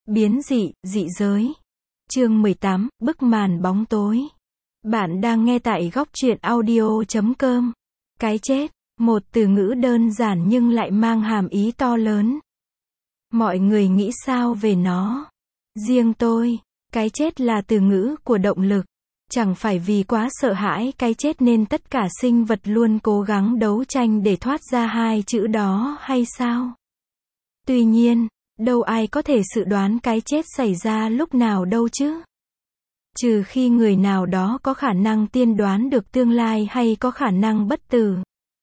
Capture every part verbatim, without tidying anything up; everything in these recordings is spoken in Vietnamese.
Biến dị, dị giới. Chương mười tám, bức màn bóng tối. Bạn đang nghe tại góc truyện audio chấm com. Cái chết, một từ ngữ đơn giản nhưng lại mang hàm ý to lớn. Mọi người nghĩ sao về nó? Riêng tôi, cái chết là từ ngữ của động lực. Chẳng phải vì quá sợ hãi cái chết nên tất cả sinh vật luôn cố gắng đấu tranh để thoát ra hai chữ đó hay sao? Tuy nhiên, đâu ai có thể dự đoán cái chết xảy ra lúc nào đâu chứ? Trừ khi người nào đó có khả năng tiên đoán được tương lai hay có khả năng bất tử.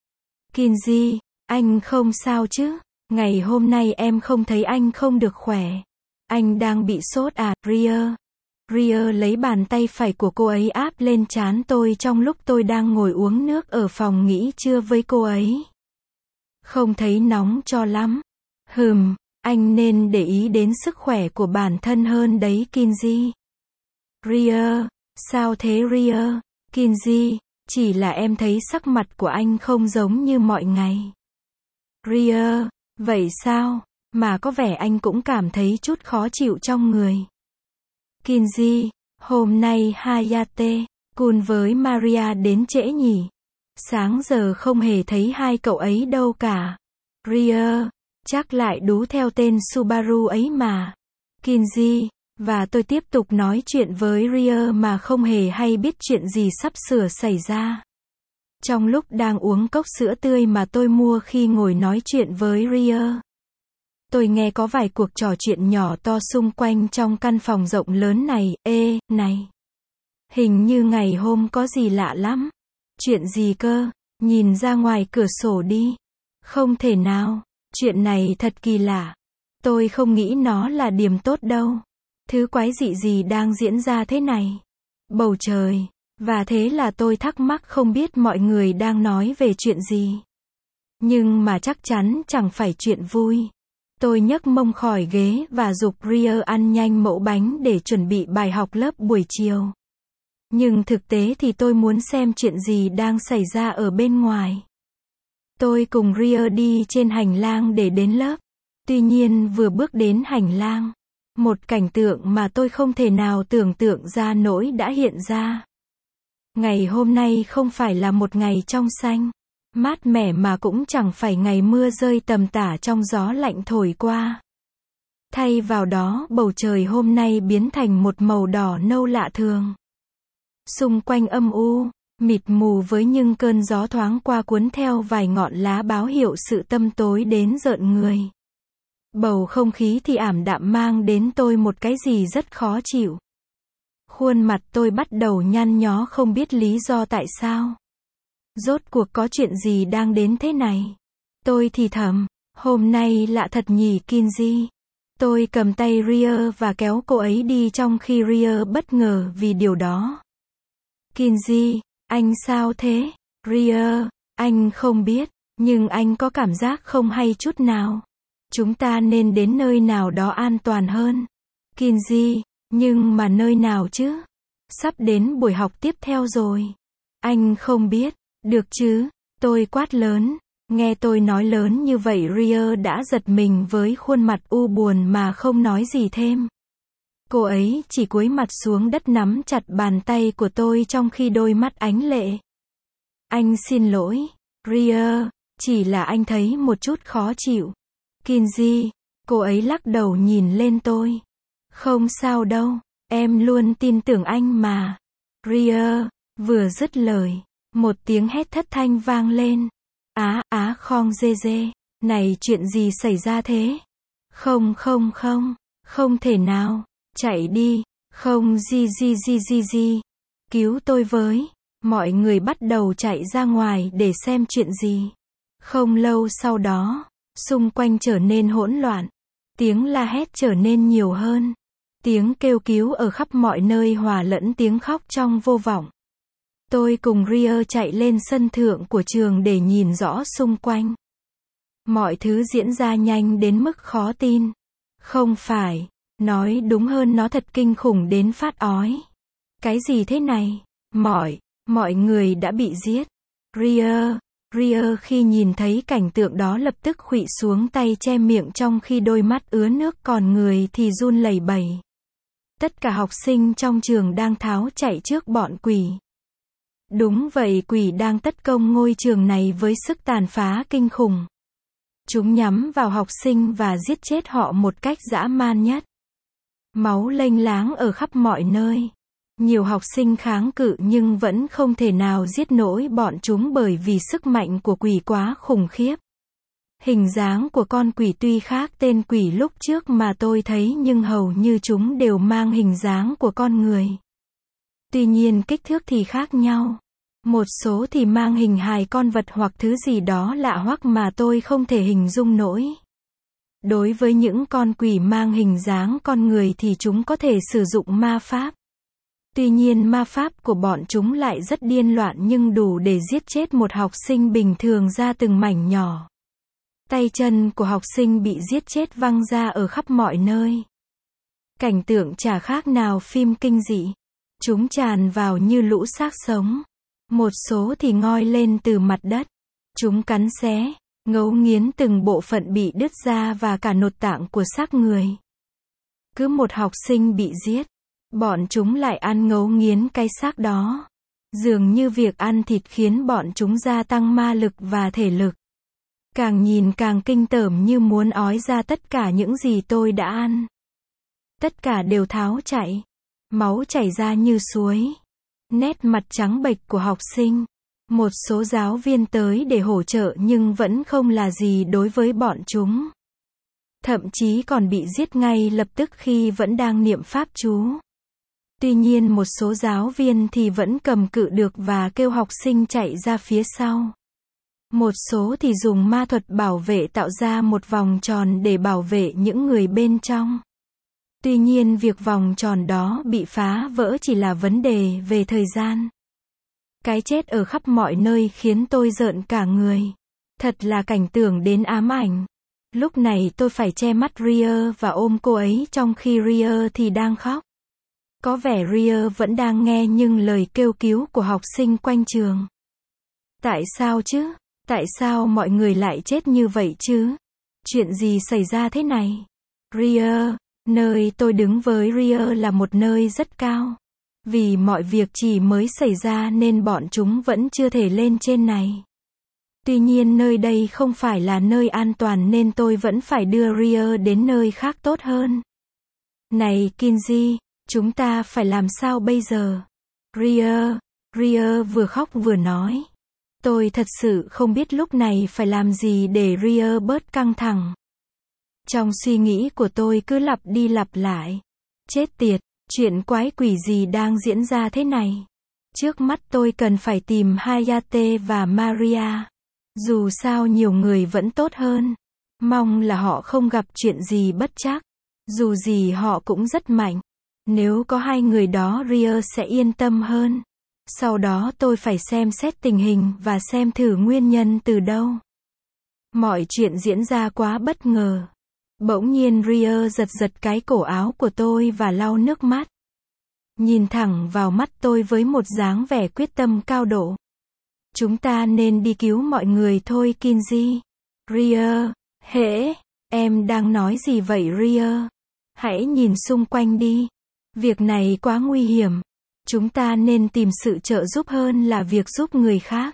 Kinji, anh không sao chứ? Ngày hôm nay em không thấy anh không được khỏe. Anh đang bị sốt à, Ria? Ria lấy bàn tay phải của cô ấy áp lên trán tôi trong lúc tôi đang ngồi uống nước ở phòng nghỉ trưa với cô ấy. Không thấy nóng cho lắm. Hừm, anh nên để ý đến sức khỏe của bản thân hơn đấy Kinji. Ria, sao thế Ria? Kinji, chỉ là em thấy sắc mặt của anh không giống như mọi ngày. Ria, vậy sao? Mà có vẻ anh cũng cảm thấy chút khó chịu trong người. Kinji, hôm nay Hayate, cùng với Maria đến trễ nhỉ? Sáng giờ không hề thấy hai cậu ấy đâu cả. Ria, chắc lại đú theo tên Subaru ấy mà. Kinji, và tôi tiếp tục nói chuyện với Ria mà không hề hay biết chuyện gì sắp sửa xảy ra. Trong lúc đang uống cốc sữa tươi mà tôi mua khi ngồi nói chuyện với Ria, tôi nghe có vài cuộc trò chuyện nhỏ to xung quanh trong căn phòng rộng lớn này. Ê, này! Hình như ngày hôm có gì lạ lắm. Chuyện gì cơ? Nhìn ra ngoài cửa sổ đi. Không thể nào. Chuyện này thật kỳ lạ. Tôi không nghĩ nó là điểm tốt đâu. Thứ quái dị gì đang diễn ra thế này? Bầu trời. Và thế là tôi thắc mắc không biết mọi người đang nói về chuyện gì. Nhưng mà chắc chắn chẳng phải chuyện vui. Tôi nhấc mông khỏi ghế và giục Ria ăn nhanh mẫu bánh để chuẩn bị bài học lớp buổi chiều. Nhưng thực tế thì tôi muốn xem chuyện gì đang xảy ra ở bên ngoài. Tôi cùng Ria đi trên hành lang để đến lớp. Tuy nhiên vừa bước đến hành lang, một cảnh tượng mà tôi không thể nào tưởng tượng ra nổi đã hiện ra. Ngày hôm nay không phải là một ngày trong xanh, mát mẻ mà cũng chẳng phải ngày mưa rơi tầm tả trong gió lạnh thổi qua. Thay vào đó bầu trời hôm nay biến thành một màu đỏ nâu lạ thường. Xung quanh âm u, mịt mù với những cơn gió thoáng qua cuốn theo vài ngọn lá báo hiệu sự tăm tối đến rợn người. Bầu không khí thì ảm đạm mang đến tôi một cái gì rất khó chịu. Khuôn mặt tôi bắt đầu nhăn nhó không biết lý do tại sao. Rốt cuộc có chuyện gì đang đến thế này? Tôi thì thầm, hôm nay lạ thật nhỉ Kinji. Tôi cầm tay Ria và kéo cô ấy đi trong khi Ria bất ngờ vì điều đó. Kinji, anh sao thế? Ria, anh không biết, nhưng anh có cảm giác không hay chút nào. Chúng ta nên đến nơi nào đó an toàn hơn. Kinji, nhưng mà nơi nào chứ? Sắp đến buổi học tiếp theo rồi. Anh không biết, được chứ? Tôi quát lớn. Nghe tôi nói lớn như vậy Ria đã giật mình với khuôn mặt u buồn mà không nói gì thêm. Cô ấy chỉ cúi mặt xuống đất nắm chặt bàn tay của tôi trong khi đôi mắt ánh lệ. Anh xin lỗi, Ria, chỉ là anh thấy một chút khó chịu. Kinji, cô ấy lắc đầu nhìn lên tôi. Không sao đâu, em luôn tin tưởng anh mà. Ria, vừa dứt lời, một tiếng hét thất thanh vang lên. Á, á khong dê dê, này chuyện gì xảy ra thế? Không không không, không thể nào, chạy đi, không gì gì gì gì gì, cứu tôi với. Mọi người bắt đầu chạy ra ngoài để xem chuyện gì. Không lâu sau đó, xung quanh trở nên hỗn loạn. Tiếng la hét trở nên nhiều hơn. Tiếng kêu cứu ở khắp mọi nơi hòa lẫn tiếng khóc trong vô vọng. Tôi cùng Ria chạy lên sân thượng của trường để nhìn rõ xung quanh. Mọi thứ diễn ra nhanh đến mức khó tin. Không phải, nói đúng hơn nó thật kinh khủng đến phát ói. Cái gì thế này? Mọi, mọi người đã bị giết. Ria, Ria khi nhìn thấy cảnh tượng đó lập tức khuỵu xuống tay che miệng trong khi đôi mắt ứa nước còn người thì run lẩy bẩy. Tất cả học sinh trong trường đang tháo chạy trước bọn quỷ. Đúng vậy, quỷ đang tấn công ngôi trường này với sức tàn phá kinh khủng. Chúng nhắm vào học sinh và giết chết họ một cách dã man nhất. Máu lênh láng ở khắp mọi nơi. Nhiều học sinh kháng cự nhưng vẫn không thể nào giết nổi bọn chúng bởi vì sức mạnh của quỷ quá khủng khiếp. Hình dáng của con quỷ tuy khác tên quỷ lúc trước mà tôi thấy nhưng hầu như chúng đều mang hình dáng của con người. Tuy nhiên kích thước thì khác nhau. Một số thì mang hình hài con vật hoặc thứ gì đó lạ hoắc mà tôi không thể hình dung nổi. Đối với những con quỷ mang hình dáng con người thì chúng có thể sử dụng ma pháp. Tuy nhiên ma pháp của bọn chúng lại rất điên loạn nhưng đủ để giết chết một học sinh bình thường ra từng mảnh nhỏ. Tay chân của học sinh bị giết chết văng ra ở khắp mọi nơi. Cảnh tượng chả khác nào phim kinh dị. Chúng tràn vào như lũ xác sống. Một số thì ngoi lên từ mặt đất. Chúng cắn xé, ngấu nghiến từng bộ phận bị đứt ra và cả nội tạng của xác người. Cứ một học sinh bị giết, bọn chúng lại ăn ngấu nghiến cái xác đó. Dường như việc ăn thịt khiến bọn chúng gia tăng ma lực và thể lực. Càng nhìn càng kinh tởm như muốn ói ra tất cả những gì tôi đã ăn. Tất cả đều tháo chạy. Máu chảy ra như suối. Nét mặt trắng bệch của học sinh. Một số giáo viên tới để hỗ trợ nhưng vẫn không là gì đối với bọn chúng. Thậm chí còn bị giết ngay lập tức khi vẫn đang niệm pháp chú. Tuy nhiên một số giáo viên thì vẫn cầm cự được và kêu học sinh chạy ra phía sau. Một số thì dùng ma thuật bảo vệ tạo ra một vòng tròn để bảo vệ những người bên trong. Tuy nhiên việc vòng tròn đó bị phá vỡ chỉ là vấn đề về thời gian. Cái chết ở khắp mọi nơi khiến tôi rợn cả người. Thật là cảnh tượng đến ám ảnh. Lúc này tôi phải che mắt Ria và ôm cô ấy trong khi Ria thì đang khóc. Có vẻ Ria vẫn đang nghe nhưng lời kêu cứu của học sinh quanh trường. Tại sao chứ? Tại sao mọi người lại chết như vậy chứ? Chuyện gì xảy ra thế này? Ria, nơi tôi đứng với Ria là một nơi rất cao. Vì mọi việc chỉ mới xảy ra nên bọn chúng vẫn chưa thể lên trên này. Tuy nhiên nơi đây không phải là nơi an toàn nên tôi vẫn phải đưa Ria đến nơi khác tốt hơn. Này Kinji, chúng ta phải làm sao bây giờ? Ria, Ria vừa khóc vừa nói. Tôi thật sự không biết lúc này phải làm gì để Ria bớt căng thẳng. Trong suy nghĩ của tôi cứ lặp đi lặp lại. Chết tiệt, chuyện quái quỷ gì đang diễn ra thế này? Trước mắt tôi cần phải tìm Hayate và Maria. Dù sao nhiều người vẫn tốt hơn. Mong là họ không gặp chuyện gì bất trắc. Dù gì họ cũng rất mạnh. Nếu có hai người đó Ria sẽ yên tâm hơn. Sau đó tôi phải xem xét tình hình và xem thử nguyên nhân từ đâu. Mọi chuyện diễn ra quá bất ngờ. Bỗng nhiên Ria giật giật cái cổ áo của tôi và lau nước mắt. Nhìn thẳng vào mắt tôi với một dáng vẻ quyết tâm cao độ. Chúng ta nên đi cứu mọi người thôi Kinji. Ria, hễ, em đang nói gì vậy Ria? Hãy nhìn xung quanh đi. Việc này quá nguy hiểm. Chúng ta nên tìm sự trợ giúp hơn là việc giúp người khác.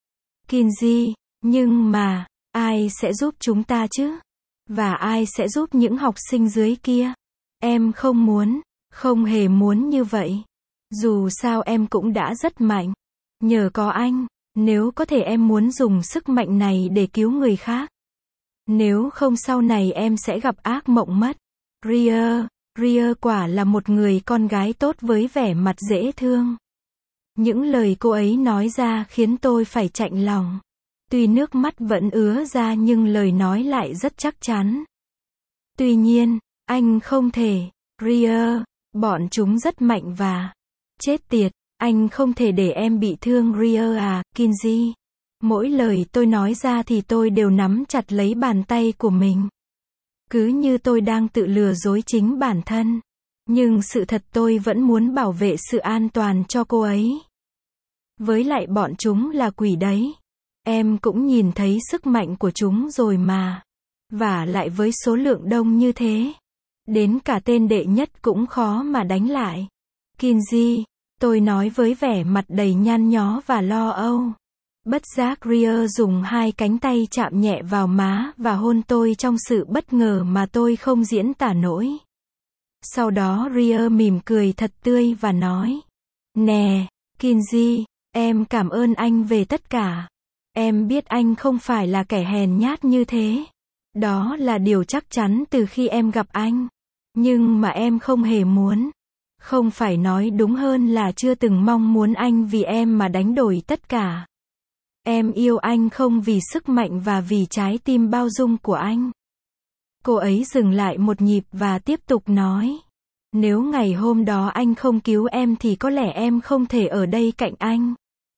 Kinji, nhưng mà, ai sẽ giúp chúng ta chứ? Và ai sẽ giúp những học sinh dưới kia? Em không muốn, không hề muốn như vậy. Dù sao em cũng đã rất mạnh. Nhờ có anh, nếu có thể em muốn dùng sức mạnh này để cứu người khác. Nếu không sau này em sẽ gặp ác mộng mất. Ria, Ria quả là một người con gái tốt với vẻ mặt dễ thương. Những lời cô ấy nói ra khiến tôi phải chạnh lòng. Tuy nước mắt vẫn ứa ra nhưng lời nói lại rất chắc chắn. Tuy nhiên, anh không thể. Ria, bọn chúng rất mạnh và... Chết tiệt, anh không thể để em bị thương Ria à, Kinji. Mỗi lời tôi nói ra thì tôi đều nắm chặt lấy bàn tay của mình. Cứ như tôi đang tự lừa dối chính bản thân. Nhưng sự thật tôi vẫn muốn bảo vệ sự an toàn cho cô ấy. Với lại bọn chúng là quỷ đấy. Em cũng nhìn thấy sức mạnh của chúng rồi mà. Và lại với số lượng đông như thế, đến cả tên đệ nhất cũng khó mà đánh lại. Kinji, tôi nói với vẻ mặt đầy nhăn nhó và lo âu. Bất giác Ria dùng hai cánh tay chạm nhẹ vào má và hôn tôi trong sự bất ngờ mà tôi không diễn tả nổi. Sau đó Ria mỉm cười thật tươi và nói, nè, Kinji, em cảm ơn anh về tất cả. Em biết anh không phải là kẻ hèn nhát như thế. Đó là điều chắc chắn từ khi em gặp anh. Nhưng mà em không hề muốn. Không phải nói đúng hơn là chưa từng mong muốn anh vì em mà đánh đổi tất cả. Em yêu anh không vì sức mạnh và vì trái tim bao dung của anh. Cô ấy dừng lại một nhịp và tiếp tục nói. Nếu ngày hôm đó anh không cứu em thì có lẽ em không thể ở đây cạnh anh.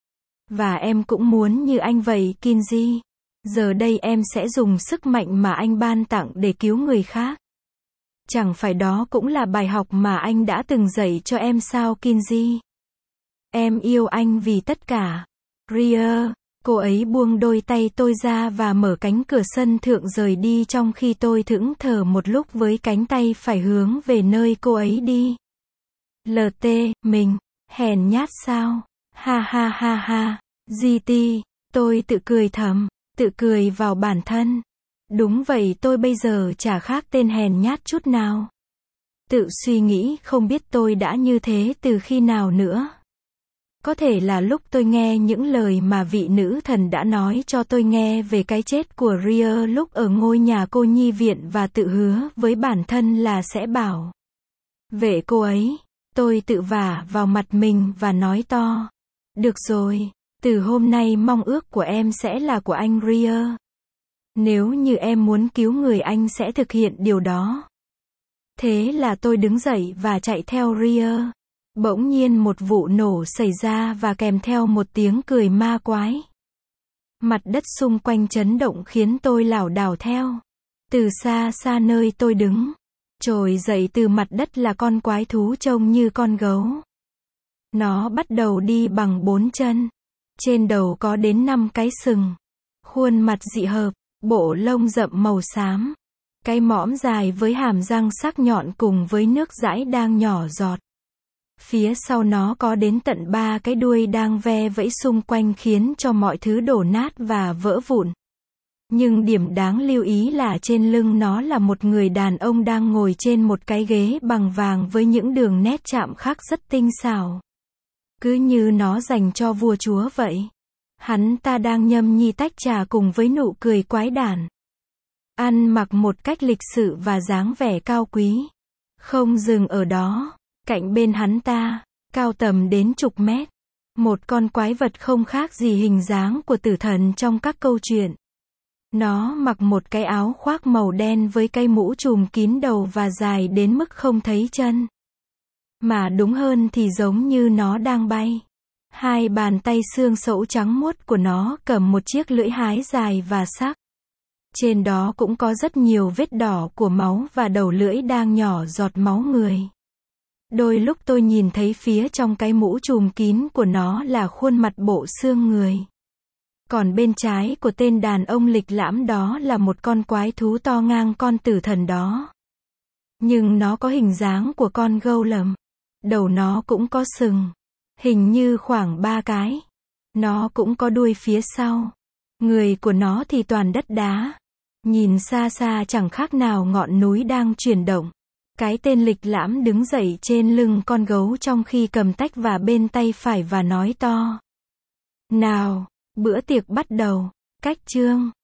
Và em cũng muốn như anh vậy, Kinji. Giờ đây em sẽ dùng sức mạnh mà anh ban tặng để cứu người khác. Chẳng phải đó cũng là bài học mà anh đã từng dạy cho em sao, Kinji? Em yêu anh vì tất cả. Ria, cô ấy buông đôi tay tôi ra và mở cánh cửa sân thượng rời đi trong khi tôi thẫn thờ một lúc với cánh tay phải hướng về nơi cô ấy đi. lờ tê, mình, hèn nhát sao? Ha ha ha ha. giê tê, tôi tự cười thầm, tự cười vào bản thân. Đúng vậy, tôi bây giờ chả khác tên hèn nhát chút nào. Tự suy nghĩ không biết tôi đã như thế từ khi nào nữa. Có thể là lúc tôi nghe những lời mà vị nữ thần đã nói cho tôi nghe về cái chết của Ria lúc ở ngôi nhà cô nhi viện và tự hứa với bản thân là sẽ bảo vệ cô ấy. Tôi tự vả vào mặt mình và nói to. Được rồi, từ hôm nay mong ước của em sẽ là của anh Ria. Nếu như em muốn cứu người anh sẽ thực hiện điều đó. Thế là tôi đứng dậy và chạy theo Ria. Bỗng nhiên một vụ nổ xảy ra và kèm theo một tiếng cười ma quái. Mặt đất xung quanh chấn động khiến tôi lảo đảo theo. Từ xa xa nơi tôi đứng, trồi dậy từ mặt đất là con quái thú trông như con gấu. Nó bắt đầu đi bằng bốn chân. Trên đầu có đến năm cái sừng. Khuôn mặt dị hợp, bộ lông rậm màu xám. Cái mõm dài với hàm răng sắc nhọn cùng với nước dãi đang nhỏ giọt. Phía sau nó có đến tận ba cái đuôi đang ve vẫy xung quanh khiến cho mọi thứ đổ nát và vỡ vụn. Nhưng điểm đáng lưu ý là trên lưng nó là một người đàn ông đang ngồi trên một cái ghế bằng vàng với những đường nét chạm khắc rất tinh xảo. Cứ như nó dành cho vua chúa vậy. Hắn ta đang nhâm nhi tách trà cùng với nụ cười quái đản. Ăn mặc một cách lịch sự và dáng vẻ cao quý. Không dừng ở đó. Cạnh bên hắn ta, cao tầm đến chục mét. Một con quái vật không khác gì hình dáng của tử thần trong các câu chuyện. Nó mặc một cái áo khoác màu đen với cái mũ trùm kín đầu và dài đến mức không thấy chân. Mà đúng hơn thì giống như nó đang bay. Hai bàn tay xương sẩu trắng muốt của nó cầm một chiếc lưỡi hái dài và sắc. Trên đó cũng có rất nhiều vết đỏ của máu và đầu lưỡi đang nhỏ giọt máu người. Đôi lúc tôi nhìn thấy phía trong cái mũ trùm kín của nó là khuôn mặt bộ xương người. Còn bên trái của tên đàn ông lịch lãm đó là một con quái thú to ngang con tử thần đó. Nhưng nó có hình dáng của con gâu lầm. Đầu nó cũng có sừng. Hình như khoảng ba cái. Nó cũng có đuôi phía sau. Người của nó thì toàn đất đá. Nhìn xa xa chẳng khác nào ngọn núi đang chuyển động. Cái tên lịch lãm đứng dậy trên lưng con gấu trong khi cầm tách và bên tay phải và nói to. Nào, bữa tiệc bắt đầu. Cách chương